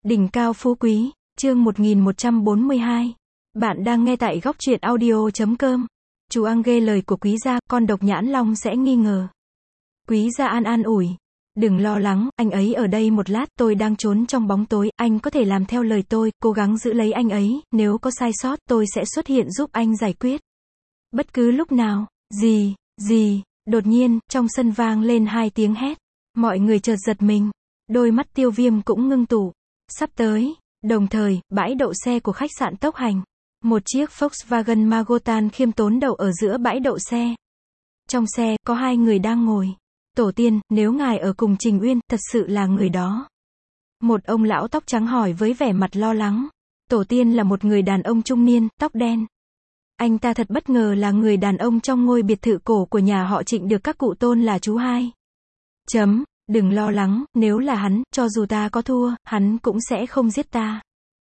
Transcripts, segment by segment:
Đỉnh cao phú quý, chương 1142. Bạn đang nghe tại góc truyện audio.com. Chú Ang ghê lời của quý gia, con Độc Nhãn Long sẽ nghi ngờ. Quý gia an ủi. Đừng lo lắng, anh ấy ở đây một lát, tôi đang trốn trong bóng tối, anh có thể làm theo lời tôi, cố gắng giữ lấy anh ấy, nếu có sai sót, tôi sẽ xuất hiện giúp anh giải quyết. Bất cứ lúc nào, gì, đột nhiên, trong sân vang lên hai tiếng hét. Mọi người chợt giật mình. Đôi mắt Tiêu Viêm cũng ngưng tụ. Sắp tới. Đồng thời, bãi đậu xe của khách sạn Tốc Hành. Một chiếc Volkswagen Magotan khiêm tốn đậu ở giữa bãi đậu xe. Trong xe, có hai người đang ngồi. Tổ tiên, nếu ngài ở cùng Trình Uyên, thật sự là người đó. Một ông lão tóc trắng hỏi với vẻ mặt lo lắng. Tổ tiên là một người đàn ông trung niên, tóc đen. Anh ta thật bất ngờ là người đàn ông trong ngôi biệt thự cổ của nhà họ Trịnh được các cụ tôn là chú hai. Đừng lo lắng, nếu là hắn, cho dù ta có thua, hắn cũng sẽ không giết ta.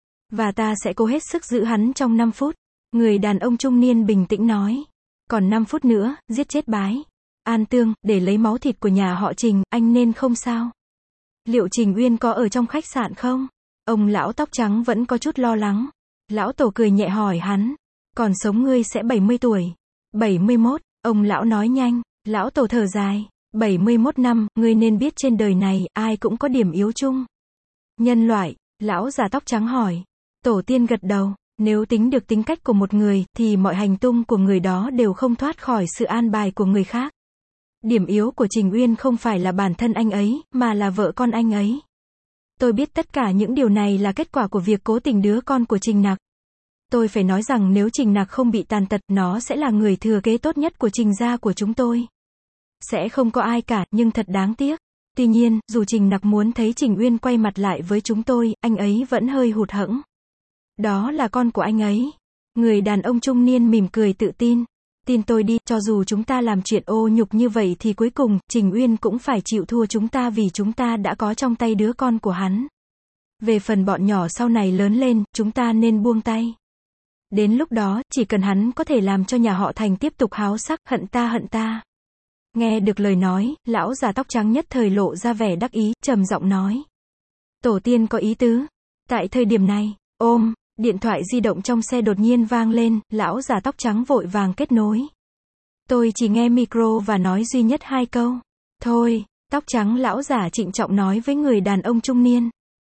Và ta sẽ cố hết sức giữ hắn trong 5 phút. Người đàn ông trung niên bình tĩnh nói. Còn 5 phút nữa, giết chết bái An Tương, để lấy máu thịt của nhà họ Trình, anh nên không sao. Liệu Trình Uyên có ở trong khách sạn không? Ông lão tóc trắng vẫn có chút lo lắng. Lão tổ cười nhẹ hỏi hắn. Còn sống ngươi sẽ 70 tuổi. 71, ông lão nói nhanh. Lão tổ thở dài. 71 năm, ngươi nên biết trên đời này, ai cũng có điểm yếu chung. Nhân loại, lão già tóc trắng hỏi. Tổ tiên gật đầu, nếu tính được tính cách của một người, thì mọi hành tung của người đó đều không thoát khỏi sự an bài của người khác. Điểm yếu của Trình Uyên không phải là bản thân anh ấy, mà là vợ con anh ấy. Tôi biết tất cả những điều này là kết quả của việc cố tình đứa con của Trình Nặc. Tôi phải nói rằng nếu Trình Nặc không bị tàn tật, nó sẽ là người thừa kế tốt nhất của Trình gia của chúng tôi. Sẽ không có ai cả, nhưng thật đáng tiếc. Tuy nhiên, dù Trình Nặc muốn thấy Trình Uyên quay mặt lại với chúng tôi, anh ấy vẫn hơi hụt hẫng. Đó là con của anh ấy. Người đàn ông trung niên mỉm cười tự tin. Tin tôi đi, cho dù chúng ta làm chuyện ô nhục như vậy thì cuối cùng, Trình Uyên cũng phải chịu thua chúng ta vì chúng ta đã có trong tay đứa con của hắn. Về phần bọn nhỏ sau này lớn lên, chúng ta nên buông tay. Đến lúc đó, chỉ cần hắn có thể làm cho nhà họ Thành tiếp tục háo sắc, hận ta. Nghe được lời nói, lão già tóc trắng nhất thời lộ ra vẻ đắc ý, trầm giọng nói. Tổ tiên có ý tứ. Tại thời điểm này, điện thoại di động trong xe đột nhiên vang lên, lão già tóc trắng vội vàng kết nối. Tôi chỉ nghe micro và nói duy nhất 2 câu. Thôi, tóc trắng lão già trịnh trọng nói với người đàn ông trung niên.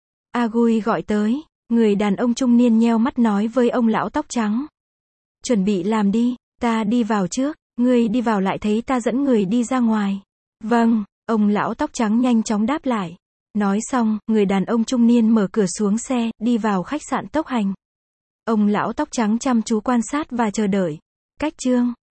Agui gọi tới, người đàn ông trung niên nheo mắt nói với ông lão tóc trắng. Chuẩn bị làm đi, ta đi vào trước. Ngươi đi vào lại thấy ta dẫn người đi ra ngoài. Vâng, ông lão tóc trắng nhanh chóng đáp lại. Nói xong, người đàn ông trung niên mở cửa xuống xe, đi vào khách sạn Tốc Hành. Ông lão tóc trắng chăm chú quan sát và chờ đợi. Cách chương